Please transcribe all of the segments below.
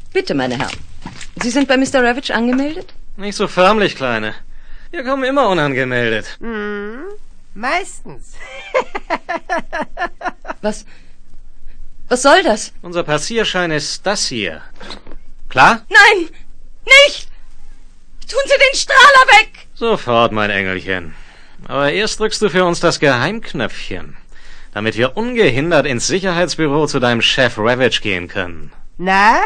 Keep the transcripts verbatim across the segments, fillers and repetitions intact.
Bitte, meine Herren. Sie sind bei Mister Ravitch angemeldet? Nicht so förmlich, Kleine. Wir kommen immer unangemeldet. Hm, meistens. Was? Was soll das? Unser Passierschein ist das hier. Klar? Nein! Nicht! Tun Sie den Strahler weg! Sofort, mein Engelchen. Aber erst drückst du für uns das Geheimknöpfchen, damit wir ungehindert ins Sicherheitsbüro zu deinem Chef Ravitch gehen können. Na?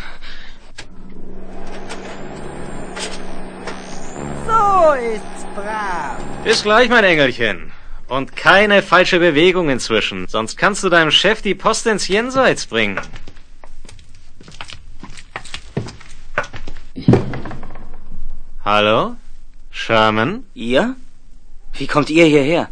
So ist's brav. Bis gleich, mein Engelchen. Und keine falsche Bewegung inzwischen, sonst kannst du deinem Chef die Post ins Jenseits bringen. Hallo? Sherman? Ihr? Wie kommt ihr hierher?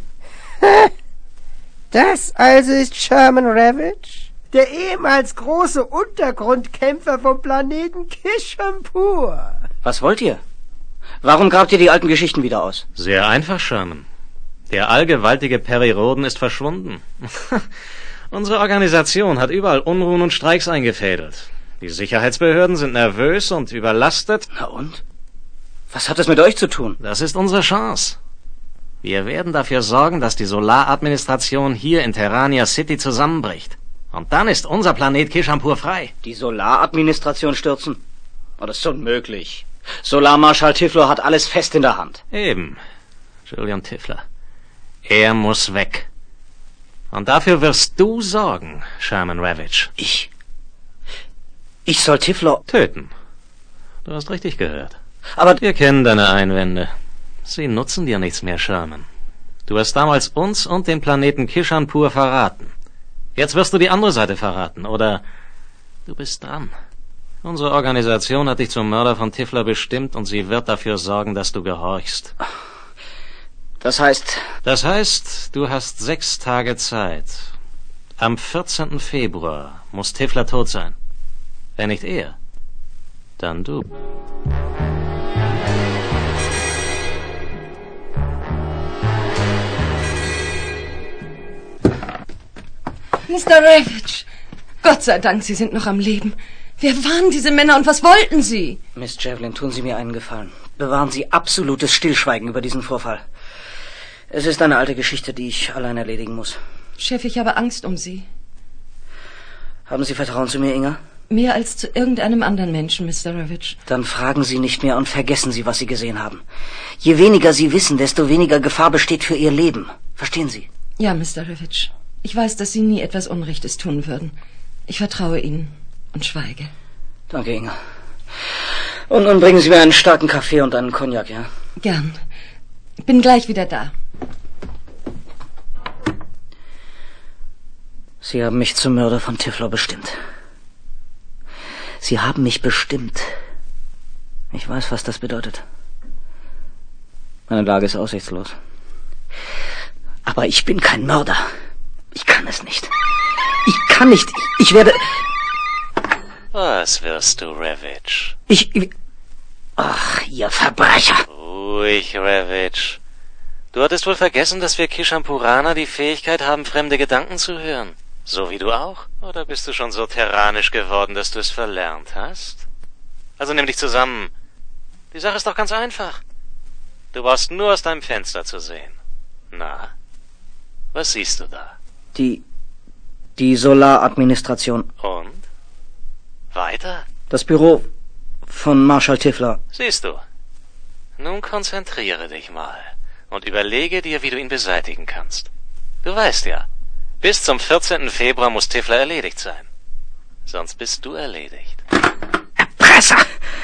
Das also ist Sherman Ravitch, der ehemals große Untergrundkämpfer vom Planeten Kishampur. Was wollt ihr? Warum grabt ihr die alten Geschichten wieder aus? Sehr einfach, Sherman. Der allgewaltige Perry Rhodan ist verschwunden. Unsere Organisation hat überall Unruhen und Streiks eingefädelt. Die Sicherheitsbehörden sind nervös und überlastet. Na und? Was hat das mit euch zu tun? Das ist unsere Chance. Wir werden dafür sorgen, dass die Solaradministration hier in Terrania City zusammenbricht. Und dann ist unser Planet Kishampur frei. Die Solaradministration stürzen? Oh, das ist unmöglich. Solarmarschall Tiflo hat alles fest in der Hand. Eben. Julian Tifler. Er muss weg. Und dafür wirst du sorgen, Sherman Ravitch. Ich? Ich soll Tiflo... Töten. Du hast richtig gehört. Aber... Wir kennen deine Einwände. Sie nutzen dir nichts mehr, Sherman. Du hast damals uns und den Planeten Kishampur verraten. Jetzt wirst du die andere Seite verraten, oder du bist dran. Unsere Organisation hat dich zum Mörder von Tifler bestimmt und sie wird dafür sorgen, dass du gehorchst. Das heißt... Das heißt, du hast sechs Tage Zeit. Am vierzehnten Februar muss Tifler tot sein. Wenn nicht er, dann du. Mister Ravitch, Gott sei Dank, Sie sind noch am Leben. Wer waren diese Männer und was wollten sie? Miss Javelin, tun Sie mir einen Gefallen. Bewahren Sie absolutes Stillschweigen über diesen Vorfall. Es ist eine alte Geschichte, die ich allein erledigen muss. Chef, ich habe Angst um Sie. Haben Sie Vertrauen zu mir, Inga? Mehr als zu irgendeinem anderen Menschen, Mister Ravitch. Dann fragen Sie nicht mehr und vergessen Sie, was Sie gesehen haben. Je weniger Sie wissen, desto weniger Gefahr besteht für Ihr Leben. Verstehen Sie? Ja, Mister Ravitch. Ich weiß, dass Sie nie etwas Unrechtes tun würden. Ich vertraue Ihnen und schweige. Danke, Inga. Und nun bringen Sie mir einen starken Kaffee und einen Cognac, ja? Gern. Bin gleich wieder da. Sie haben mich zum Mörder von Tiflo bestimmt. Sie haben mich bestimmt. Ich weiß, was das bedeutet. Meine Lage ist aussichtslos. Aber ich bin kein Mörder. Ich kann es nicht. Ich kann nicht. Ich, ich werde... Was wirst du, Ravitch? Ich, ich... Ach, ihr Verbrecher. Ruhig, Ravitch. Du hattest wohl vergessen, dass wir Kishampuraner die Fähigkeit haben, fremde Gedanken zu hören. So wie du auch? Oder bist du schon so terranisch geworden, dass du es verlernt hast? Also nimm dich zusammen. Die Sache ist doch ganz einfach. Du brauchst nur aus deinem Fenster zu sehen. Na, was siehst du da? Die... die Solaradministration. Und? Weiter? Das Büro von Marschall Tifler. Siehst du. Nun konzentriere dich mal und überlege dir, wie du ihn beseitigen kannst. Du weißt ja, bis zum vierzehnten Februar muss Tifler erledigt sein. Sonst bist du erledigt. Erpresser!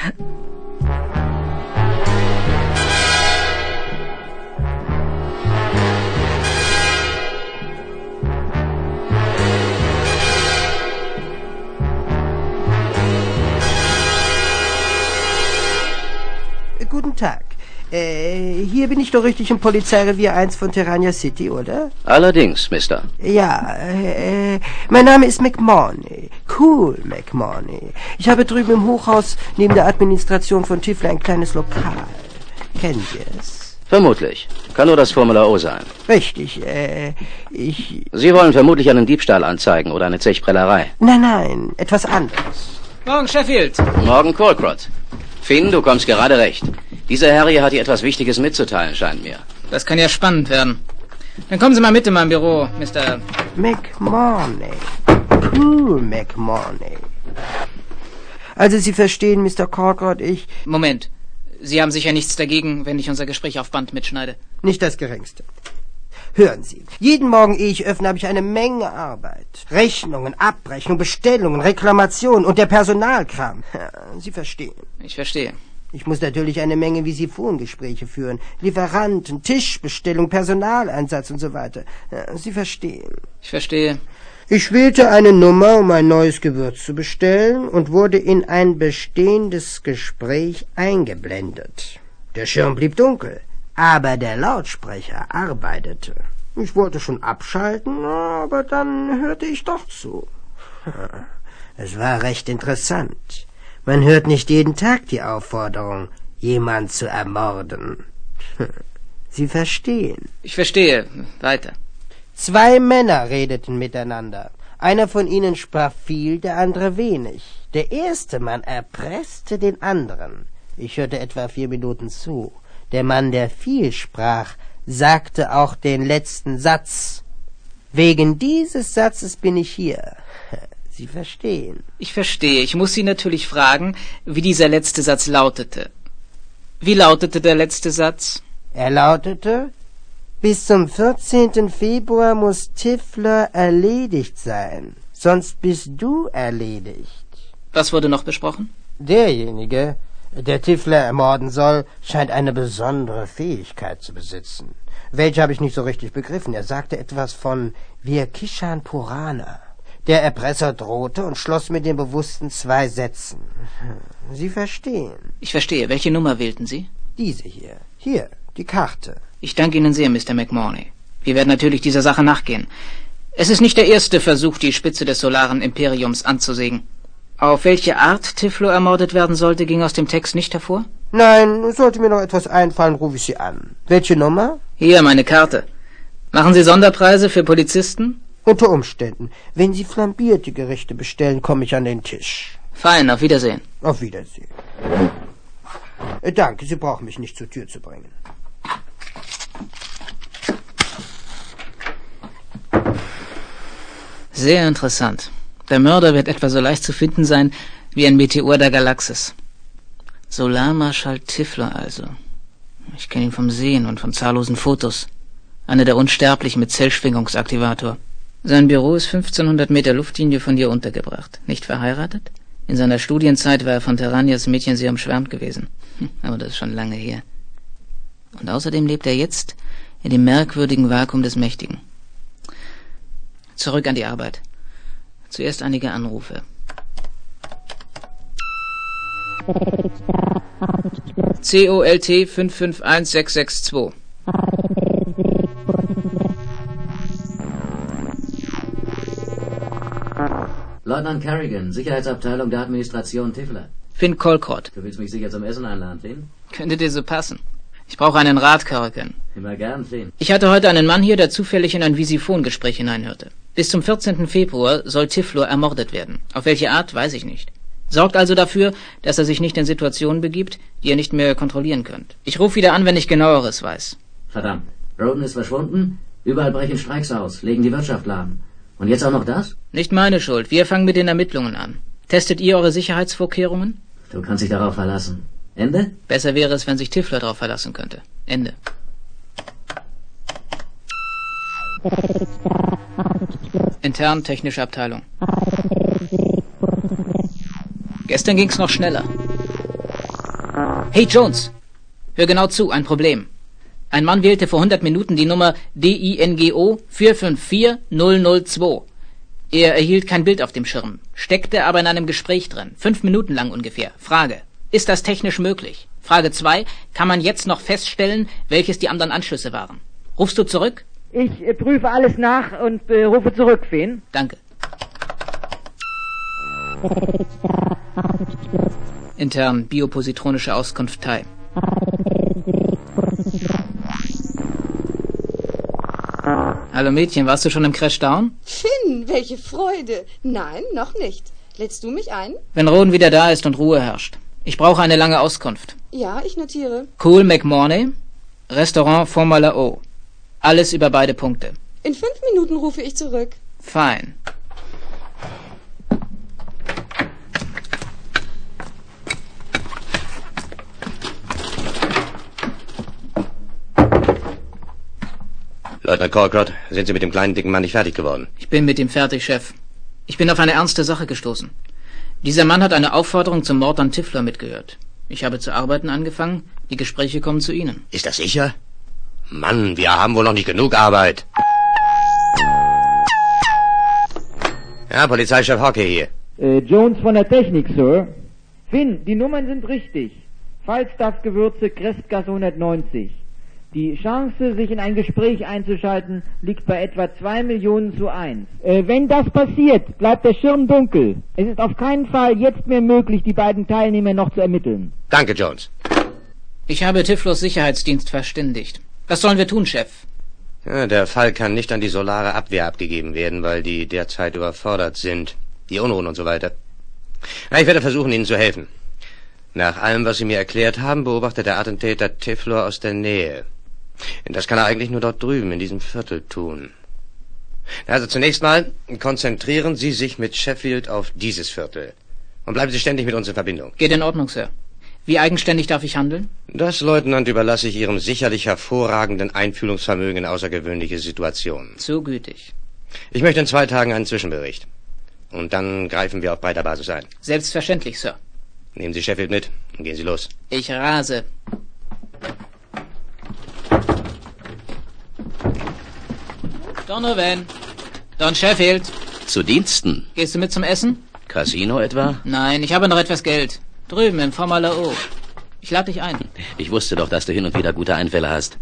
Guten Tag. Äh, hier bin ich doch richtig im Polizeirevier eins von Terrania City, oder? Allerdings, Mister. Ja, äh, mein Name ist McMorney. Cool McMorney. Ich habe drüben im Hochhaus neben der Administration von Tifler ein kleines Lokal. Kennen Sie es? Vermutlich. Kann nur das Formular O sein. Richtig, äh, ich... Sie wollen vermutlich einen Diebstahl anzeigen oder eine Zechprellerei. Nein, nein, etwas anderes. Morgen, Sheffield. Morgen, Colcrott. Finn, du kommst gerade recht. Dieser Herr hier hat dir etwas Wichtiges mitzuteilen, scheint mir. Das kann ja spannend werden. Dann kommen Sie mal mit in mein Büro, Mister McMorney. Cool, McMorney. Also, Sie verstehen, Mister Colcrott, ich... Moment. Sie haben sicher nichts dagegen, wenn ich unser Gespräch auf Band mitschneide. Nicht das Geringste. Hören Sie, jeden Morgen, ehe ich öffne, habe ich eine Menge Arbeit. Rechnungen, Abrechnung, Bestellungen, Reklamationen und der Personalkram. Sie verstehen. Ich verstehe. Ich muss natürlich eine Menge Visifongespräche führen. Lieferanten, Tischbestellung, Personaleinsatz und so weiter. Sie verstehen. Ich verstehe. Ich wählte eine Nummer, um ein neues Gewürz zu bestellen und wurde in ein bestehendes Gespräch eingeblendet. Der Schirm blieb dunkel. Aber der Lautsprecher arbeitete. Ich wollte schon abschalten, aber dann hörte ich doch zu. Es war recht interessant. Man hört nicht jeden Tag die Aufforderung, jemand zu ermorden. Sie verstehen. Ich verstehe. Weiter. Zwei Männer redeten miteinander. Einer von ihnen sprach viel, der andere wenig. Der erste Mann erpresste den anderen. Ich hörte etwa vier Minuten zu. Der Mann, der viel sprach, sagte auch den letzten Satz. Wegen dieses Satzes bin ich hier. Sie verstehen. Ich verstehe. Ich muss Sie natürlich fragen, wie dieser letzte Satz lautete. Wie lautete der letzte Satz? Er lautete, bis zum vierzehnten Februar muss Tiffler erledigt sein, sonst bist du erledigt. Was wurde noch besprochen? Derjenige, der Tiffler ermorden soll, scheint eine besondere Fähigkeit zu besitzen. Welche habe ich nicht so richtig begriffen. Er sagte etwas von Wir Kishan Purana. Der Erpresser drohte und schloss mit dem Bewussten zwei Sätzen. Sie verstehen. Ich verstehe. Welche Nummer wählten Sie? Diese hier. Hier, die Karte. Ich danke Ihnen sehr, Mister McMorney. Wir werden natürlich dieser Sache nachgehen. Es ist nicht der erste Versuch, die Spitze des solaren Imperiums anzusägen. Auf welche Art Tiflo ermordet werden sollte, ging aus dem Text nicht hervor? Nein, sollte mir noch etwas einfallen, rufe ich Sie an. Welche Nummer? Hier, meine Karte. Machen Sie Sonderpreise für Polizisten? Unter Umständen. Wenn Sie flambierte Gerichte bestellen, komme ich an den Tisch. Fein, auf Wiedersehen. Auf Wiedersehen. Äh, danke, Sie brauchen mich nicht zur Tür zu bringen. Sehr interessant. Der Mörder wird etwa so leicht zu finden sein wie ein Meteor der Galaxis. Solarmarschall Tiffler also. Ich kenne ihn vom Sehen und von zahllosen Fotos. Einer der Unsterblichen mit Zellschwingungsaktivator. Sein Büro ist fünfzehnhundert Meter Luftlinie von hier untergebracht. Nicht verheiratet? In seiner Studienzeit war er von Terranias Mädchen sehr umschwärmt gewesen. Hm, aber das ist schon lange her. Und außerdem lebt er jetzt in dem merkwürdigen Vakuum des Mächtigen. Zurück an die Arbeit. Zuerst einige Anrufe. C O L T fünf fünf eins sechs sechs zwei. Leutnant Kerrigan, Sicherheitsabteilung der Administration Tiffler. Finn Colcrott. Du willst mich sicher zum Essen einladen, Finn? Könnte dir so passen. Ich brauche einen Rat, Kerrigan. Immer gern, Finn. Ich hatte heute einen Mann hier, der zufällig in ein Visifongespräch hineinhörte. Bis zum vierzehnten Februar soll Tiflor ermordet werden. Auf welche Art, weiß ich nicht. Sorgt also dafür, dass er sich nicht in Situationen begibt, die ihr nicht mehr kontrollieren könnt. Ich rufe wieder an, wenn ich Genaueres weiß. Verdammt. Roden ist verschwunden, überall brechen Streiks aus, legen die Wirtschaft lahm. Und jetzt auch noch das? Nicht meine Schuld. Wir fangen mit den Ermittlungen an. Testet ihr eure Sicherheitsvorkehrungen? Du kannst dich darauf verlassen. Ende? Besser wäre es, wenn sich Tiffler darauf verlassen könnte. Ende. Intern technische Abteilung. Gestern ging's noch schneller. Hey Jones, hör genau zu, ein Problem. Ein Mann wählte vor hundert Minuten die Nummer D I N G O vier fünf vier null null zwei. Er erhielt kein Bild auf dem Schirm, steckte aber in einem Gespräch drin, fünf Minuten lang ungefähr. Frage, ist das technisch möglich? Frage zwei, kann man jetzt noch feststellen, welches die anderen Anschlüsse waren? Rufst du zurück? Ich äh, prüfe alles nach und äh, rufe zurück, Finn. Danke. Intern biopositronische Auskunft Thai. Hallo Mädchen, warst du schon im Crashdown? Finn, welche Freude. Nein, noch nicht. Lädst du mich ein? Wenn Rohn wieder da ist und Ruhe herrscht. Ich brauche eine lange Auskunft. Ja, ich notiere. Cool McMorney, Restaurant Formula O. Alles über beide Punkte. In fünf Minuten rufe ich zurück. Fein. Leutnant Colcrott, sind Sie mit dem kleinen, dicken Mann nicht fertig geworden? Ich bin mit ihm fertig, Chef. Ich bin auf eine ernste Sache gestoßen. Dieser Mann hat eine Aufforderung zum Mord an Tiffler mitgehört. Ich habe zu arbeiten angefangen. Die Gespräche kommen zu Ihnen. Ist das sicher? Mann, wir haben wohl noch nicht genug Arbeit. Ja, Polizeichef Hocke hier. Äh, Jones von der Technik, Sir. Finn, die Nummern sind richtig. Falstaff-Gewürze, Crestgasse hundertneunzig. Die Chance, sich in ein Gespräch einzuschalten, liegt bei etwa zwei Millionen zu eins. Äh, wenn das passiert, bleibt der Schirm dunkel. Es ist auf keinen Fall jetzt mehr möglich, die beiden Teilnehmer noch zu ermitteln. Danke, Jones. Ich habe Tifflers Sicherheitsdienst verständigt. Was sollen wir tun, Chef? Ja, der Fall kann nicht an die solare Abwehr abgegeben werden, weil die derzeit überfordert sind. Die Unruhen und so weiter. Ja, ich werde versuchen, Ihnen zu helfen. Nach allem, was Sie mir erklärt haben, beobachtet der Attentäter Tiffler aus der Nähe. Das kann er eigentlich nur dort drüben, in diesem Viertel tun. Also zunächst mal, konzentrieren Sie sich mit Sheffield auf dieses Viertel. Und bleiben Sie ständig mit uns in Verbindung. Geht in Ordnung, Sir. Wie eigenständig darf ich handeln? Das, Leutnant, überlasse ich Ihrem sicherlich hervorragenden Einfühlungsvermögen in außergewöhnliche Situationen. Zu gütig. Ich möchte in zwei Tagen einen Zwischenbericht. Und dann greifen wir auf breiter Basis ein. Selbstverständlich, Sir. Nehmen Sie Sheffield mit und gehen Sie los. Ich rase. Donovan. Don Sheffield. Zu Diensten. Gehst du mit zum Essen? Casino etwa? Nein, ich habe noch etwas Geld. Drüben im Formula O. Ich lade dich ein. Ich wusste doch, dass du hin und wieder gute Einfälle hast.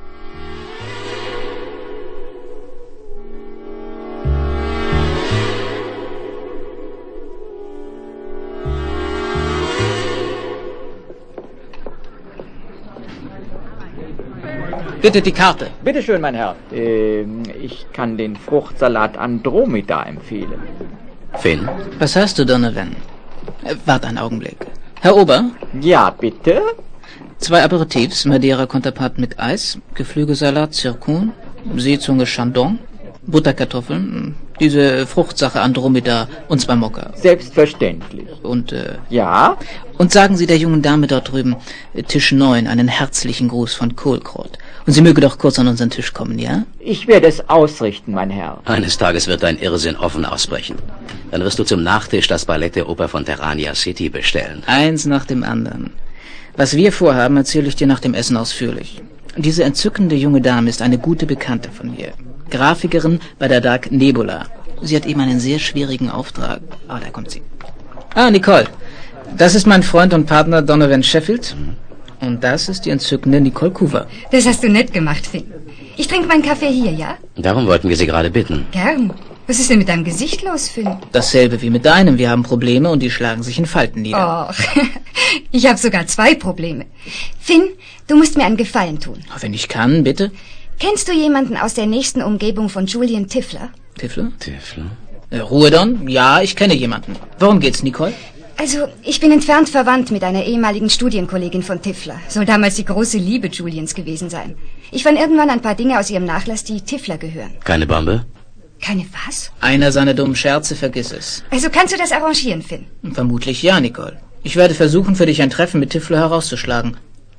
Bitte die Karte. Bitte schön, mein Herr. Ähm, ich kann den Fruchtsalat Andromeda empfehlen. Finn? Was hast du, Donovan? Äh, wart einen Augenblick. Herr Ober? Ja, bitte? Zwei Aperitifs, Madeira Konterpart mit Eis, Geflügelsalat, Zirkon, Seezunge Chandon, Butterkartoffeln, diese Fruchtsache Andromeda und zwei Mokka. Selbstverständlich. Und, äh... Ja? Und sagen Sie der jungen Dame dort drüben, äh, Tisch neun, einen herzlichen Gruß von Kohlkraut. Und sie möge doch kurz an unseren Tisch kommen, ja? Ich werde es ausrichten, mein Herr. Eines Tages wird dein Irrsinn offen ausbrechen. Dann wirst du zum Nachtisch das Ballett der Oper von Terrania City bestellen. Eins nach dem anderen. Was wir vorhaben, erzähle ich dir nach dem Essen ausführlich. Diese entzückende junge Dame ist eine gute Bekannte von mir. Grafikerin bei der Dark Nebula. Sie hat eben einen sehr schwierigen Auftrag. Ah, da kommt sie. Ah, Nicole. Das ist mein Freund und Partner Donovan Sheffield. Und das ist die entzückende Nicole Coover. Das hast du nett gemacht, Finn. Ich trinke meinen Kaffee hier, ja? Darum wollten wir Sie gerade bitten. Gern. Was ist denn mit deinem Gesicht los, Finn? Dasselbe wie mit deinem. Wir haben Probleme und die schlagen sich in Falten nieder. Och, ich habe sogar zwei Probleme. Finn, du musst mir einen Gefallen tun. Wenn ich kann, bitte. Kennst du jemanden aus der nächsten Umgebung von Julian Tiffler? Tiffler? Tiffler? Äh, Ruhe, Don. Ja, ich kenne jemanden. Worum geht's, Nicole? Also, ich bin entfernt verwandt mit einer ehemaligen Studienkollegin von Tiffler. Soll damals die große Liebe Julians gewesen sein. Ich fand irgendwann ein paar Dinge aus ihrem Nachlass, die Tiffler gehören. Keine Bombe? Keine was? Einer seiner dummen Scherze, vergiss es. Also kannst du das arrangieren, Finn? Vermutlich ja, Nicole. Ich werde versuchen, für dich ein Treffen mit Tiffler herauszuschlagen.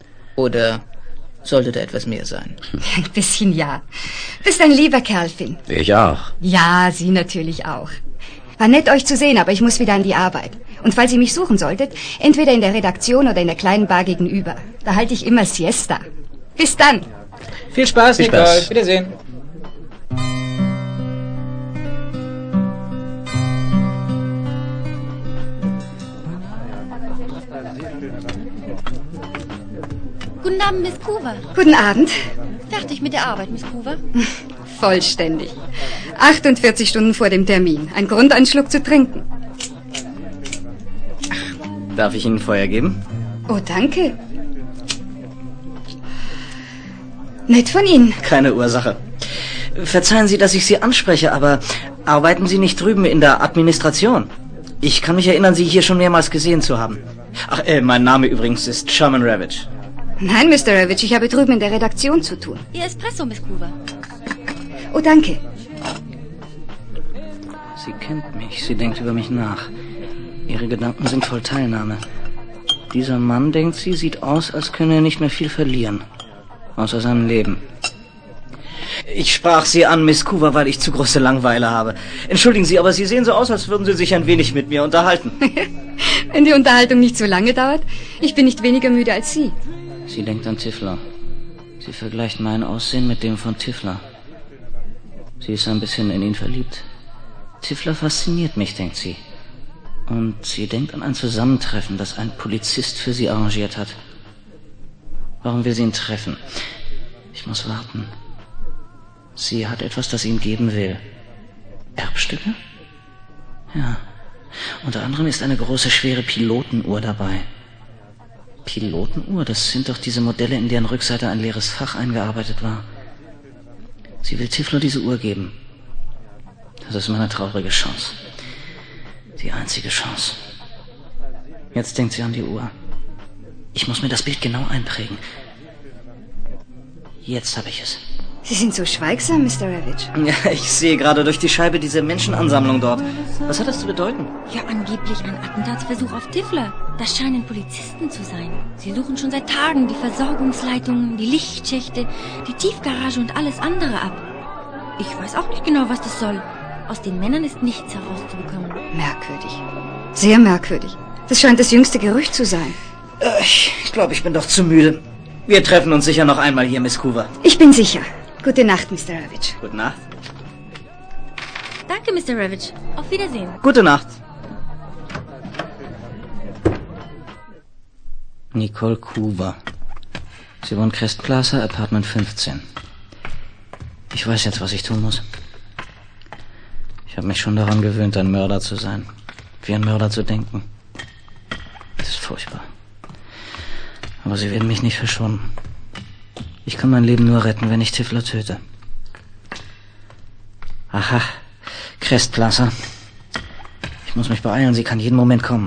Oder sollte da etwas mehr sein? Ein bisschen ja. Bist ein lieber Kerl, Finn. Ich auch. Ja, Sie natürlich auch. War nett, euch zu sehen, aber ich muss wieder an die Arbeit. Und falls ihr mich suchen solltet, entweder in der Redaktion oder in der kleinen Bar gegenüber. Da halte ich immer Siesta. Bis dann. Viel Spaß, Viel Nicole. Spaß. Wiedersehen. Guten Abend, Miss Coover. Guten Abend. Fertig mit der Arbeit, Miss Coover? Vollständig. achtundvierzig Stunden vor dem Termin. Ein Grund, einen Schluck zu trinken. Darf ich Ihnen Feuer geben? Oh, danke. Nett von Ihnen. Keine Ursache. Verzeihen Sie, dass ich Sie anspreche, aber arbeiten Sie nicht drüben in der Administration? Ich kann mich erinnern, Sie hier schon mehrmals gesehen zu haben. Ach, äh, mein Name übrigens ist Sherman Ravitch. Nein, Mister Ravitch, ich habe drüben in der Redaktion zu tun. Ihr Espresso, Miss Coover. Oh, danke. Sie kennt mich, sie denkt über mich nach. Ihre Gedanken sind voll Teilnahme. Dieser Mann, denkt sie, sieht aus, als könne er nicht mehr viel verlieren. Außer seinem Leben. Ich sprach Sie an, Miss Coover, weil ich zu große Langeweile habe. Entschuldigen Sie, aber Sie sehen so aus, als würden Sie sich ein wenig mit mir unterhalten. Wenn die Unterhaltung nicht so lange dauert, ich bin nicht weniger müde als Sie. Sie denkt an Tiffler. Sie vergleicht mein Aussehen mit dem von Tiffler. Sie ist ein bisschen in ihn verliebt. Tiffler fasziniert mich, denkt sie. Und sie denkt an ein Zusammentreffen, das ein Polizist für sie arrangiert hat. Warum will sie ihn treffen? Ich muss warten. Sie hat etwas, das sie ihm geben will. Erbstücke? Ja. Unter anderem ist eine große, schwere Pilotenuhr dabei. Pilotenuhr, das sind doch diese Modelle, in deren Rückseite ein leeres Fach eingearbeitet war. Sie will Tiffler diese Uhr geben. Das ist meine traurige Chance. Die einzige Chance. Jetzt denkt sie an die Uhr. Ich muss mir das Bild genau einprägen. Jetzt habe ich es. Sie sind so schweigsam, Mister Ravitch. Ja, ich sehe gerade durch die Scheibe diese Menschenansammlung dort. Was hat das zu bedeuten? Ja, angeblich ein Attentatsversuch auf Tiffler. Das scheinen Polizisten zu sein. Sie suchen schon seit Tagen die Versorgungsleitungen, die Lichtschächte, die Tiefgarage und alles andere ab. Ich weiß auch nicht genau, was das soll. Aus den Männern ist nichts herauszubekommen. Merkwürdig. Sehr merkwürdig. Das scheint das jüngste Gerücht zu sein. Äh, ich glaube, ich bin doch zu müde. Wir treffen uns sicher noch einmal hier, Miss Coover. Ich bin sicher. Gute Nacht, Mister Ravitch. Gute Nacht. Danke, Mister Ravitch. Auf Wiedersehen. Gute Nacht. Nicole Coover. Sie wohnt Crest Plaza, Apartment fünfzehn. Ich weiß jetzt, was ich tun muss. Ich habe mich schon daran gewöhnt, ein Mörder zu sein. Wie ein Mörder zu denken. Das ist furchtbar. Aber sie werden mich nicht verschonen. Ich kann mein Leben nur retten, wenn ich Tiffler töte. Aha, Crest Plaza. Ich muss mich beeilen, sie kann jeden Moment kommen.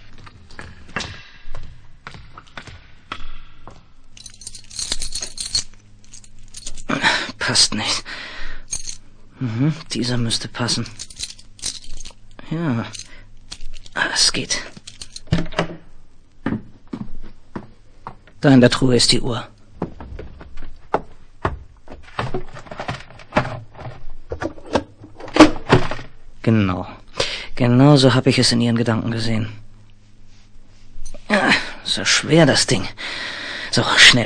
Passt nicht. Mhm, dieser müsste passen. Ja, es geht. Da in der Truhe ist die Uhr. Genau. Genau so habe ich es in ihren Gedanken gesehen. Ja, so schwer das Ding. So, schnell.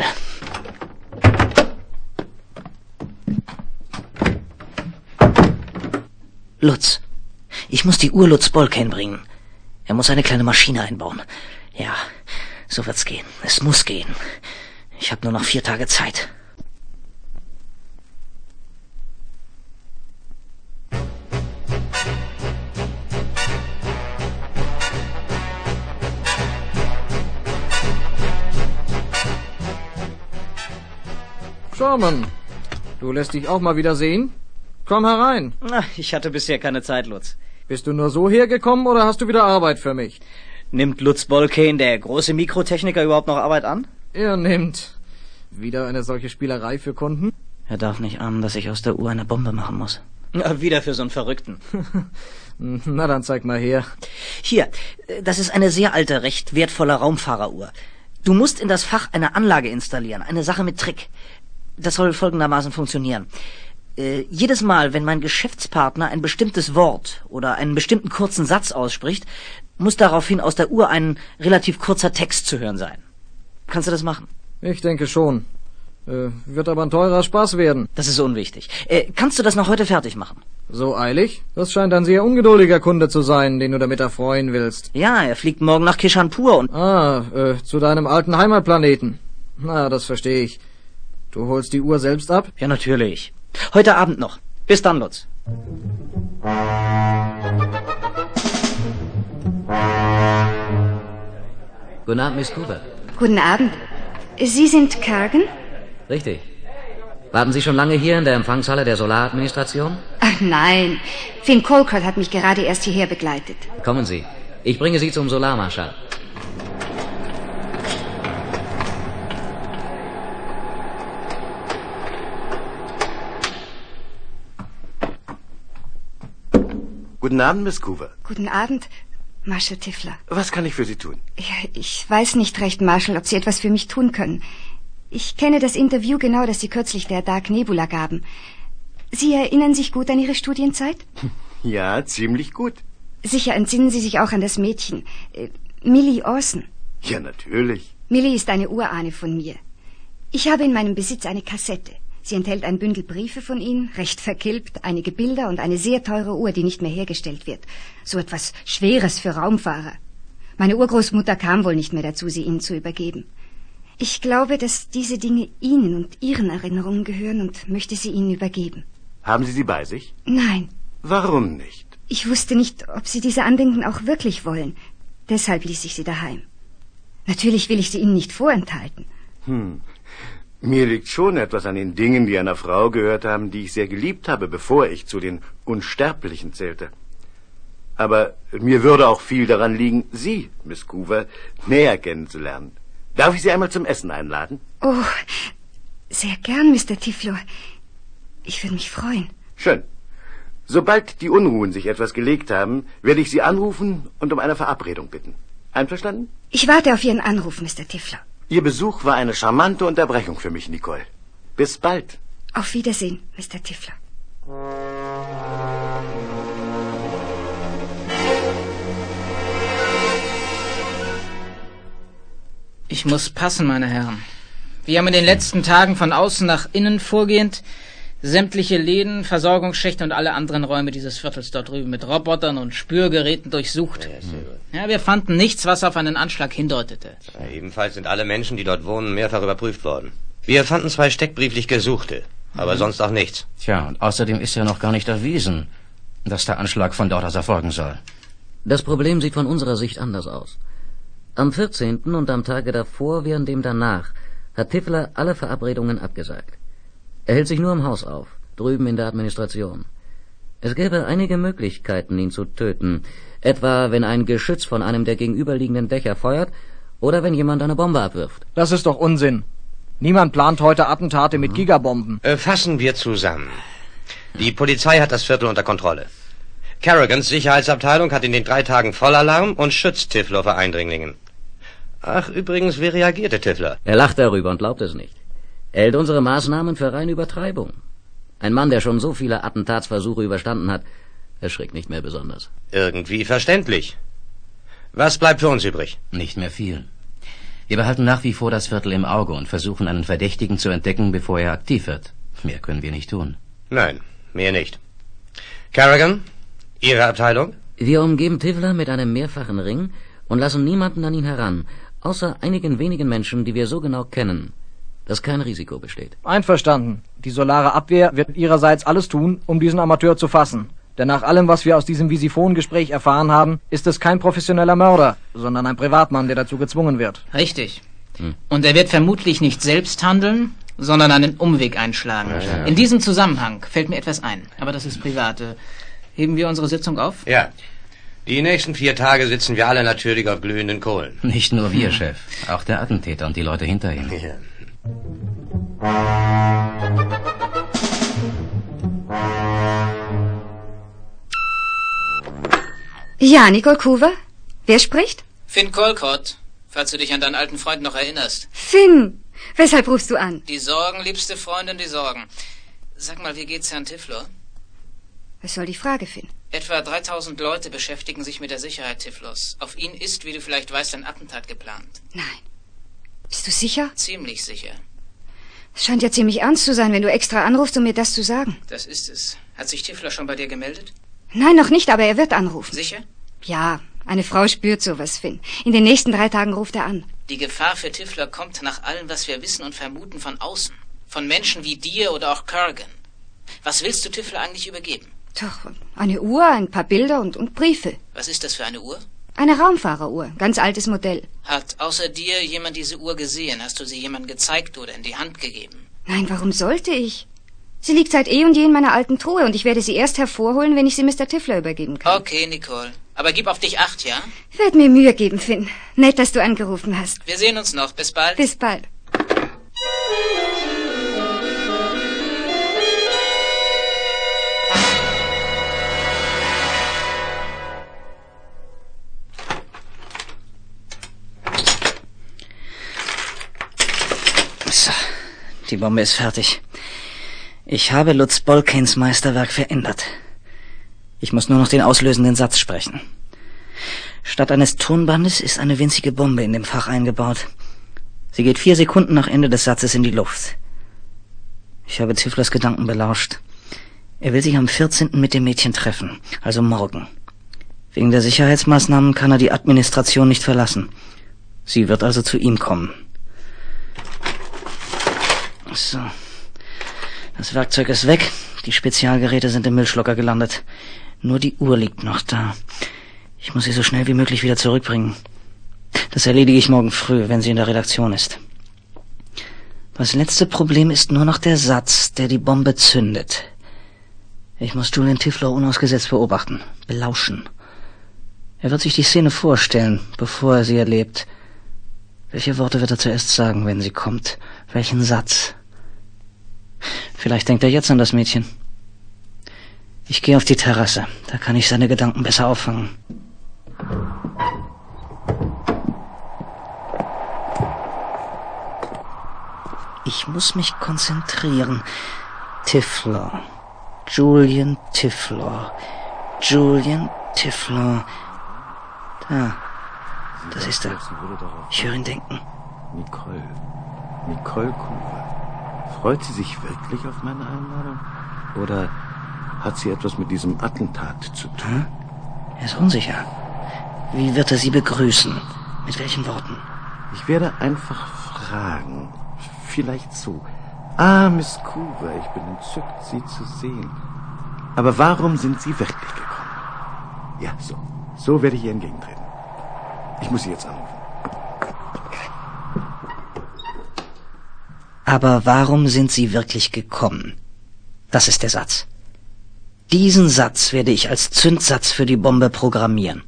Lutz. Ich muss die Uhr Lutz Bolkane bringen. Er muss eine kleine Maschine einbauen. Ja, so wird's gehen. Es muss gehen. Ich habe nur noch vier Tage Zeit. Sherman, du lässt dich auch mal wieder sehen? Komm herein. Na, ich hatte bisher keine Zeit, Lutz. Bist du nur so hergekommen oder hast du wieder Arbeit für mich? Nimmt Lutz Bolkane, der große Mikrotechniker, überhaupt noch Arbeit an? Er nimmt. Wieder eine solche Spielerei für Kunden? Er darf nicht ahnen, dass ich aus der Uhr eine Bombe machen muss. Na, wieder für so einen Verrückten. Na, dann zeig mal her. Hier, das ist eine sehr alte, recht wertvolle Raumfahreruhr. Du musst in das Fach eine Anlage installieren, eine Sache mit Trick. Das soll folgendermaßen funktionieren. Äh, jedes Mal, wenn mein Geschäftspartner ein bestimmtes Wort oder einen bestimmten kurzen Satz ausspricht, muss daraufhin aus der Uhr ein relativ kurzer Text zu hören sein. Kannst du das machen? Ich denke schon. Äh, wird aber ein teurer Spaß werden. Das ist unwichtig. Äh, kannst du das noch heute fertig machen? So eilig? Das scheint ein sehr ungeduldiger Kunde zu sein, den du damit erfreuen willst. Ja, er fliegt morgen nach Kishanpur und... Ah, äh, zu deinem alten Heimatplaneten. Na, das verstehe ich. Du holst die Uhr selbst ab? Ja, natürlich. Heute Abend noch. Bis dann, Lutz. Guten Abend, Miss Coover. Guten Abend. Sie sind Kergen? Richtig. Warten Sie schon lange hier in der Empfangshalle der Solaradministration? Ach nein, Finn Colcott hat mich gerade erst hierher begleitet. Kommen Sie. Ich bringe Sie zum Solarmarschall. Guten Abend, Miss Coover. Guten Abend, Marshal Tiffler. Was kann ich für Sie tun? Ja, ich weiß nicht recht, Marshal, ob Sie etwas für mich tun können. Ich kenne das Interview genau, das Sie kürzlich der Dark Nebula gaben. Sie erinnern sich gut an Ihre Studienzeit? Ja, ziemlich gut. Sicher entsinnen Sie sich auch an das Mädchen, äh, Millie Orson. Ja, natürlich. Millie ist eine Urahne von mir. Ich habe in meinem Besitz eine Kassette. Sie enthält ein Bündel Briefe von Ihnen, recht verkilbt, einige Bilder und eine sehr teure Uhr, die nicht mehr hergestellt wird. So etwas Schweres für Raumfahrer. Meine Urgroßmutter kam wohl nicht mehr dazu, sie Ihnen zu übergeben. Ich glaube, dass diese Dinge Ihnen und Ihren Erinnerungen gehören und möchte sie Ihnen übergeben. Haben Sie sie bei sich? Nein. Warum nicht? Ich wusste nicht, ob Sie diese Andenken auch wirklich wollen. Deshalb ließ ich sie daheim. Natürlich will ich sie Ihnen nicht vorenthalten. Hm. Mir liegt schon etwas an den Dingen, die einer Frau gehört haben, die ich sehr geliebt habe, bevor ich zu den Unsterblichen zählte. Aber mir würde auch viel daran liegen, Sie, Miss Coover, näher kennenzulernen. Darf ich Sie einmal zum Essen einladen? Oh, sehr gern, Mister Tiffler. Ich würde mich freuen. Schön. Sobald die Unruhen sich etwas gelegt haben, werde ich Sie anrufen und um eine Verabredung bitten. Einverstanden? Ich warte auf Ihren Anruf, Mister Tiffler. Ihr Besuch war eine charmante Unterbrechung für mich, Nicole. Bis bald. Auf Wiedersehen, Mister Tiffler. Ich muss passen, meine Herren. Wir haben in den letzten Tagen von außen nach innen vorgehend sämtliche Läden, Versorgungsschächte und alle anderen Räume dieses Viertels dort drüben mit Robotern und Spürgeräten durchsucht. Ja, wir fanden nichts, was auf einen Anschlag hindeutete. Ja, ebenfalls sind alle Menschen, die dort wohnen, mehrfach überprüft worden. Wir fanden zwei steckbrieflich Gesuchte, aber mhm. sonst auch nichts. Tja, und außerdem ist ja noch gar nicht erwiesen, dass der Anschlag von dort aus erfolgen soll. Das Problem sieht von unserer Sicht anders aus. Am vierzehnten und am Tage davor wie an dem danach hat Tiffler alle Verabredungen abgesagt. Er hält sich nur im Haus auf, drüben in der Administration. Es gäbe einige Möglichkeiten, ihn zu töten. Etwa, wenn ein Geschütz von einem der gegenüberliegenden Dächer feuert oder wenn jemand eine Bombe abwirft. Das ist doch Unsinn. Niemand plant heute Attentate mit Gigabomben. Äh, fassen wir zusammen. Die Polizei hat das Viertel unter Kontrolle. Carrigans Sicherheitsabteilung hat in den drei Tagen Vollalarm und schützt Tiffler vor Eindringlingen. Ach, übrigens, wie reagierte Tiffler? Er lacht darüber und glaubt es nicht. Er hält unsere Maßnahmen für reine Übertreibung. Ein Mann, der schon so viele Attentatsversuche überstanden hat, erschrickt nicht mehr besonders. Irgendwie verständlich. Was bleibt für uns übrig? Nicht mehr viel. Wir behalten nach wie vor das Viertel im Auge und versuchen, einen Verdächtigen zu entdecken, bevor er aktiv wird. Mehr können wir nicht tun. Nein, mehr nicht. Carrigan, Ihre Abteilung? Wir umgeben Tiffler mit einem mehrfachen Ring und lassen niemanden an ihn heran, außer einigen wenigen Menschen, die wir so genau kennen, dass kein Risiko besteht. Einverstanden. Die solare Abwehr wird ihrerseits alles tun, um diesen Amateur zu fassen. Denn nach allem, was wir aus diesem Visiphon-Gespräch erfahren haben, ist es kein professioneller Mörder, sondern ein Privatmann, der dazu gezwungen wird. Richtig. Hm. Und er wird vermutlich nicht selbst handeln, sondern einen Umweg einschlagen. Ja, ja. In diesem Zusammenhang fällt mir etwas ein, aber das ist privat. Heben wir unsere Sitzung auf? Ja. Die nächsten vier Tage sitzen wir alle natürlich auf glühenden Kohlen. Nicht nur wir, Chef. Auch der Attentäter und die Leute hinter ihm. Ja. Ja, Nicole Coover? Wer spricht? Finn Colcott, falls du dich an deinen alten Freund noch erinnerst. Finn, weshalb rufst du an? Die Sorgen, liebste Freundin, die Sorgen. Sag mal, wie geht's Herrn Tiffler? Was soll die Frage, Finn? Etwa dreitausend Leute beschäftigen sich mit der Sicherheit Tifflers. Auf ihn ist, wie du vielleicht weißt, ein Attentat geplant. Nein. Bist du sicher? Ziemlich sicher. Es scheint ja ziemlich ernst zu sein, wenn du extra anrufst, um mir das zu sagen. Das ist es. Hat sich Tiffler schon bei dir gemeldet? Nein, noch nicht, aber er wird anrufen. Sicher? Ja, eine Frau spürt sowas, Finn. In den nächsten drei Tagen ruft er an. Die Gefahr für Tiffler kommt nach allem, was wir wissen und vermuten, von außen. Von Menschen wie dir oder auch Carrigan. Was willst du Tiffler eigentlich übergeben? Doch, eine Uhr, ein paar Bilder und, und Briefe. Was ist das für eine Uhr? Eine Raumfahreruhr, ganz altes Modell. Hat außer dir jemand diese Uhr gesehen? Hast du sie jemandem gezeigt oder in die Hand gegeben? Nein, warum sollte ich? Sie liegt seit eh und je in meiner alten Truhe und ich werde sie erst hervorholen, wenn ich sie Mister Tiffler übergeben kann. Okay, Nicole. Aber gib auf dich acht, ja? Werd mir Mühe geben, Finn. Nett, dass du angerufen hast. Wir sehen uns noch. Bis bald. Bis bald. So, die Bombe ist fertig. Ich habe Lutz Bolkens Meisterwerk verändert. Ich muss nur noch den auslösenden Satz sprechen. Statt eines Tonbandes ist eine winzige Bombe in dem Fach eingebaut. Sie geht vier Sekunden nach Ende des Satzes in die Luft. Ich habe Tifflers Gedanken belauscht. Er will sich am vierzehnten mit dem Mädchen treffen, also morgen. Wegen der Sicherheitsmaßnahmen kann er die Administration nicht verlassen. Sie wird also zu ihm kommen. So. Das Werkzeug ist weg. Die Spezialgeräte sind im Müllschlucker gelandet. Nur die Uhr liegt noch da. Ich muss sie so schnell wie möglich wieder zurückbringen. Das erledige ich morgen früh, wenn sie in der Redaktion ist. Das letzte Problem ist nur noch der Satz, der die Bombe zündet. Ich muss Julian Tiffler unausgesetzt beobachten, belauschen. Er wird sich die Szene vorstellen, bevor er sie erlebt. Welche Worte wird er zuerst sagen, wenn sie kommt? Welchen Satz? Vielleicht denkt er jetzt an das Mädchen. Ich gehe auf die Terrasse. Da kann ich seine Gedanken besser auffangen. Ich muss mich konzentrieren. Tiffler. Julian Tiffler. Julian Tiffler. Da. Das ist er. Ich höre ihn denken. Nicole. Nicole Kuhn. Freut sie sich wirklich auf meine Einladung? Oder hat sie etwas mit diesem Attentat zu tun? Hm? Er ist unsicher. Wie wird er sie begrüßen? Mit welchen Worten? Ich werde einfach fragen. Vielleicht so. Ah, Miss Coover, ich bin entzückt, Sie zu sehen. Aber warum sind Sie wirklich gekommen? Ja, so. So werde ich ihr entgegentreten. Ich muss Sie jetzt anrufen. Aber warum sind Sie wirklich gekommen? Das ist der Satz. Diesen Satz werde ich als Zündsatz für die Bombe programmieren.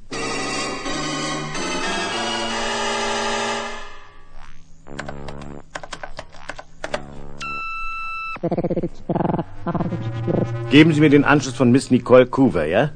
Geben Sie mir den Anschluss von Miss Nicole Coover, ja?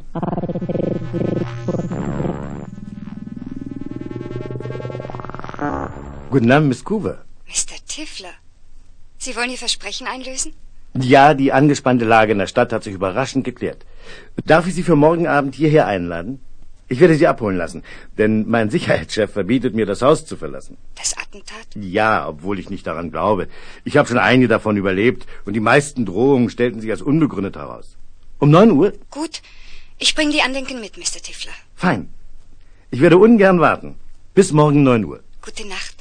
Guten Abend, Miss Coover. Mister Tiffler, Sie wollen Ihr Versprechen einlösen? Ja, die angespannte Lage in der Stadt hat sich überraschend geklärt. Darf ich Sie für morgen Abend hierher einladen? Ich werde Sie abholen lassen, denn mein Sicherheitschef verbietet mir, das Haus zu verlassen. Das Attentat? Ja, obwohl ich nicht daran glaube. Ich habe schon einige davon überlebt und die meisten Drohungen stellten sich als unbegründet heraus. Um neun Uhr? Gut, ich bringe die Andenken mit, Mister Tiffler. Fein. Ich werde ungern warten. Bis morgen neun Uhr. Gute Nacht.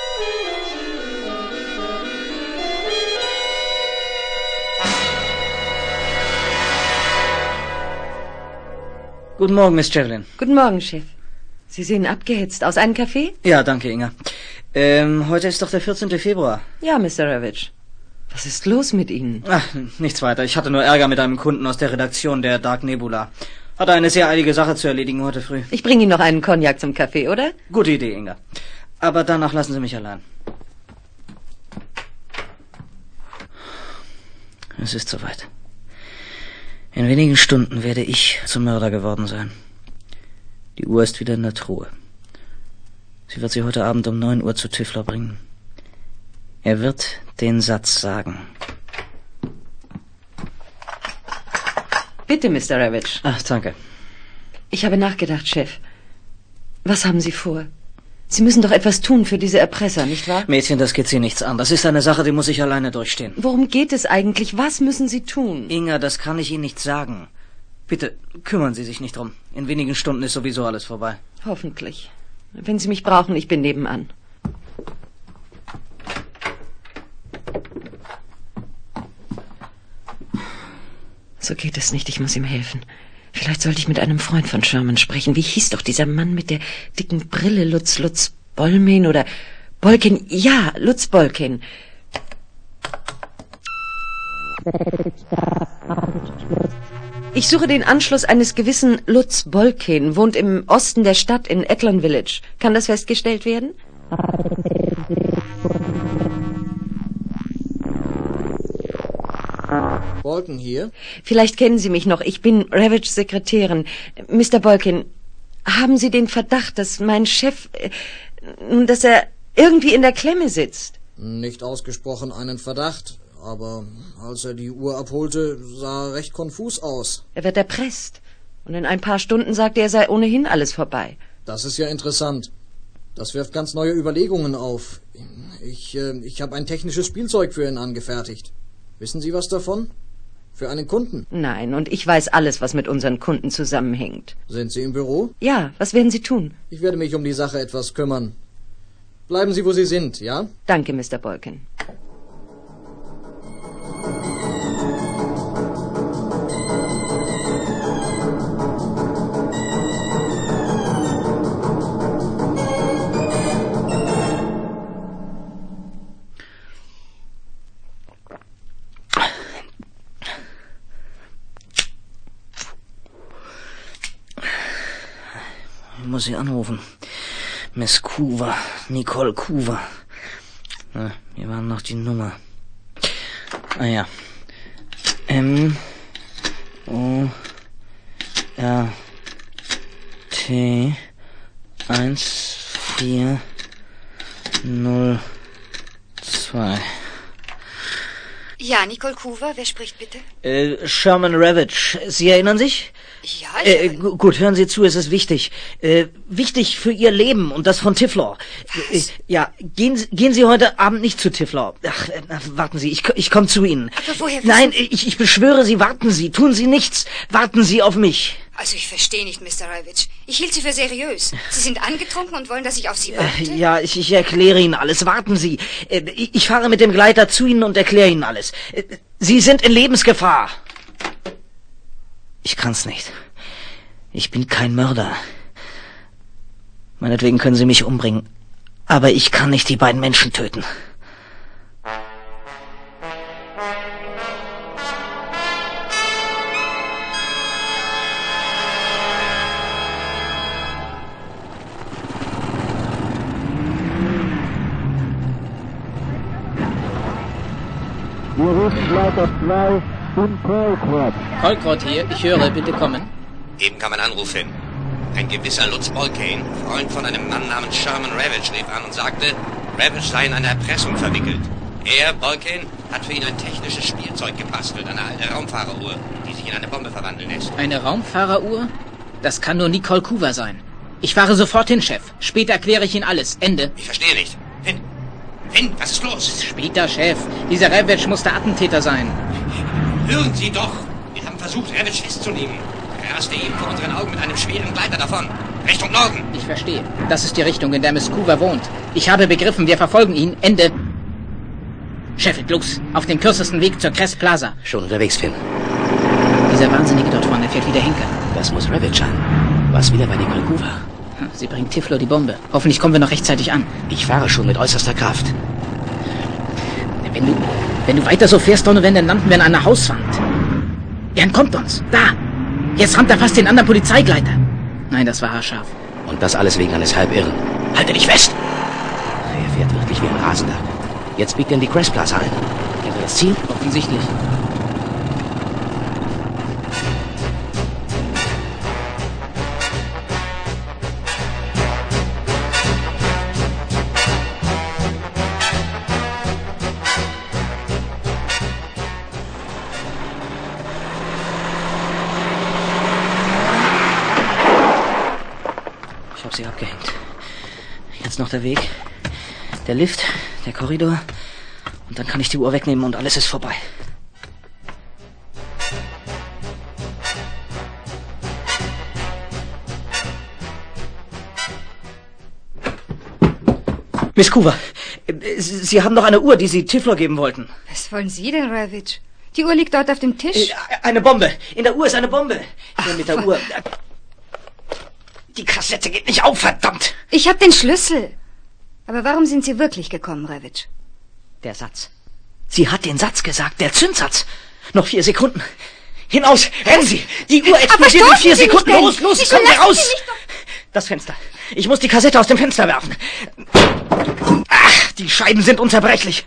Guten Morgen, Miss Javelin. Guten Morgen, Chef. Sie sehen abgehetzt aus. Einen Kaffee? Ja, danke, Inga. Ähm, heute ist doch der vierzehnte Februar. Ja, Mister Ravitch. Was ist los mit Ihnen? Ach, nichts weiter. Ich hatte nur Ärger mit einem Kunden aus der Redaktion der Dark Nebula. Hatte eine sehr eilige Sache zu erledigen heute früh. Ich bringe Ihnen noch einen Cognac zum Kaffee, oder? Gute Idee, Inga. Aber danach lassen Sie mich allein. Es ist soweit. In wenigen Stunden werde ich zum Mörder geworden sein. Die Uhr ist wieder in der Truhe. Sie wird sie heute Abend um neun Uhr zu Tiffler bringen. Er wird den Satz sagen. Bitte, Mister Ravitch. Ach, danke. Ich habe nachgedacht, Chef. Was haben Sie vor? Sie müssen doch etwas tun für diese Erpresser, nicht wahr? Mädchen, das geht Sie nichts an. Das ist eine Sache, die muss ich alleine durchstehen. Worum geht es eigentlich? Was müssen Sie tun? Inga, das kann ich Ihnen nicht sagen. Bitte, kümmern Sie sich nicht drum. In wenigen Stunden ist sowieso alles vorbei. Hoffentlich. Wenn Sie mich brauchen, ich bin nebenan. So geht es nicht, ich muss ihm helfen. Vielleicht sollte ich mit einem Freund von Sherman sprechen. Wie hieß doch dieser Mann mit der dicken Brille? Lutz, Lutz Bolmin oder Bolkin? Ja, Lutz Bolkin. Ich suche den Anschluss eines gewissen Lutz Bolkin, wohnt im Osten der Stadt in Athlone Village. Kann das festgestellt werden? Bolton hier? Vielleicht kennen Sie mich noch. Ich bin Ravage Sekretärin. Mister Bolkin, haben Sie den Verdacht, dass mein Chef, äh, dass er irgendwie in der Klemme sitzt? Nicht ausgesprochen einen Verdacht, aber als er die Uhr abholte, sah er recht konfus aus. Er wird erpresst. Und in ein paar Stunden sagte er, sei ohnehin alles vorbei. Das ist ja interessant. Das wirft ganz neue Überlegungen auf. Ich, äh, ich habe ein technisches Spielzeug für ihn angefertigt. Wissen Sie was davon? Für einen Kunden? Nein, und ich weiß alles, was mit unseren Kunden zusammenhängt. Sind Sie im Büro? Ja, was werden Sie tun? Ich werde mich um die Sache etwas kümmern. Bleiben Sie, wo Sie sind, ja? Danke, Mister Bolkin. Ich muss sie anrufen. Miss Coover, Nicole Coover. Na, hier war noch die Nummer. Ah ja. M O R T eins vier null zwei. Ja, Nicole Coover, wer spricht bitte? Äh, Sherman Ravage. Sie erinnern sich? Ja, ich... Äh, gu- gut, hören Sie zu, es ist wichtig. Äh, wichtig für Ihr Leben und das von Tiflor. Äh, ja, gehen, Sie- gehen Sie heute Abend nicht zu Tiflor. Ach, äh, warten Sie, ich, ich komme zu Ihnen. Aber woher... Nein, ich, ich beschwöre Sie, warten Sie, tun Sie nichts. Warten Sie auf mich. Also ich verstehe nicht, Mister Ravage. Ich hielt Sie für seriös. Sie sind angetrunken und wollen, dass ich auf Sie warte? Äh, ja, ich, ich erkläre Ihnen alles. Warten Sie. Äh, ich, ich fahre mit dem Gleiter zu Ihnen und erkläre Ihnen alles. Äh, Sie sind in Lebensgefahr. Ich kann's nicht. Ich bin kein Mörder. Meinetwegen können Sie mich umbringen. Aber ich kann nicht die beiden Menschen töten. Wir rufen Leiter zwei in Colcrott. Colcrott hier, ich höre, bitte kommen. Eben kam ein Anruf hin. Ein gewisser Lutz Bolkane, Freund von einem Mann namens Sherman Ravage, rief an und sagte, Ravage sei in eine Erpressung verwickelt. Er, Bolkane, hat für ihn ein technisches Spielzeug gebastelt, eine alte Raumfahreruhr, die sich in eine Bombe verwandeln lässt. Eine Raumfahreruhr? Das kann nur Nicole Coover sein. Ich fahre sofort hin, Chef. Später erkläre ich Ihnen alles. Ende. Ich verstehe nicht. Finn, Finn, was ist los? Später, Chef. Dieser Ravage muss der Attentäter sein. Hören Sie doch! Wir haben versucht, Ravage festzunehmen. Er raste eben vor unseren Augen mit einem schweren Gleiter davon. Richtung Norden. Ich verstehe. Das ist die Richtung, in der Miss Coover wohnt. Ich habe begriffen, wir verfolgen ihn. Ende. Chef, los. Auf dem kürzesten Weg zur Crest Plaza. Schon unterwegs, Finn. Dieser Wahnsinnige dort vorne fährt wieder Henker. Das muss Ravage sein. Was wieder bei Nicole Coover? Sie bringt Tiflo die Bombe. Hoffentlich kommen wir noch rechtzeitig an. Ich fahre schon mit äußerster Kraft. Wenn du, wenn du weiter so fährst, Donovan, dann landen wir an einer Hauswand. Er entkommt uns. Da. Jetzt rammt er fast den anderen Polizeigleiter. Nein, das war haarscharf. Und das alles wegen eines Halbirren. Halte dich fest! Er fährt wirklich wie ein Rasender. Jetzt biegt er in die Crest Plaza ein. Kennt er das Ziel? Offensichtlich. Ich habe sie abgehängt. Jetzt noch der Weg, der Lift, der Korridor. Und dann kann ich die Uhr wegnehmen und alles ist vorbei. Miss Coover, äh, Sie haben noch eine Uhr, die Sie Tiflor geben wollten. Was wollen Sie denn, Ravage? Die Uhr liegt dort auf dem Tisch. Äh, Eine Bombe. In der Uhr ist eine Bombe. Hier mit der Uhr. Die Kassette geht nicht auf, verdammt! Ich habe den Schlüssel. Aber warum sind Sie wirklich gekommen, Ravage? Der Satz. Sie hat den Satz gesagt, der Zündsatz. Noch vier Sekunden. Hinaus! Rennen Sie! Die Uhr explodiert in vier Sie Sekunden. nicht, Los, los, Sie kommen Sie verlassen raus! Sie nicht Das Fenster. Ich muss die Kassette aus dem Fenster werfen. Ach, die Scheiben sind unzerbrechlich.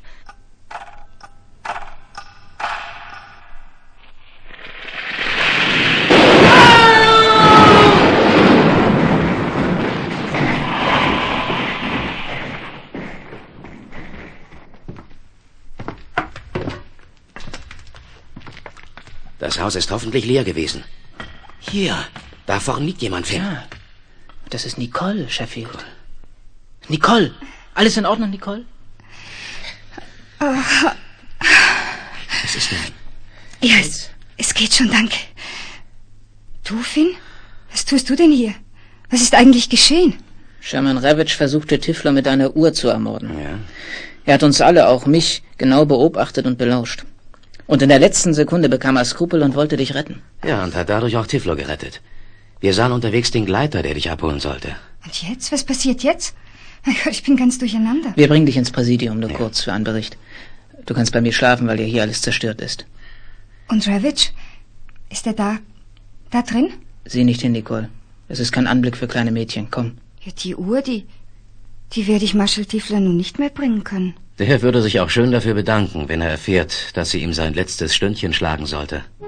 Das Haus ist hoffentlich leer gewesen. Hier, da vorne liegt jemand, Finn. Ja, das ist Nicole, Sheffield. Nicole! Alles in Ordnung, Nicole? Oh. Was ist denn? Ja, es, es geht schon, danke. Du, Finn? Was tust du denn hier? Was ist eigentlich geschehen? Sherman Ravage versuchte Tiffler mit einer Uhr zu ermorden. Ja. Er hat uns alle, auch mich, genau beobachtet und belauscht. Und in der letzten Sekunde bekam er Skrupel und wollte dich retten. Ja, und hat dadurch auch Tiffler gerettet. Wir sahen unterwegs den Gleiter, der dich abholen sollte. Und jetzt? Was passiert jetzt? Mein Gott, ich bin ganz durcheinander. Wir bringen dich ins Präsidium, nur ja. kurz für einen Bericht. Du kannst bei mir schlafen, weil ja hier alles zerstört ist. Und Ravage? Ist er da, da drin? Sieh nicht hin, Nicole. Es ist kein Anblick für kleine Mädchen. Komm. Ja, die Uhr, die, die werde ich Marshall Tiffler nun nicht mehr bringen können. Der Herr würde sich auch schön dafür bedanken, wenn er erfährt, dass sie ihm sein letztes Stündchen schlagen sollte.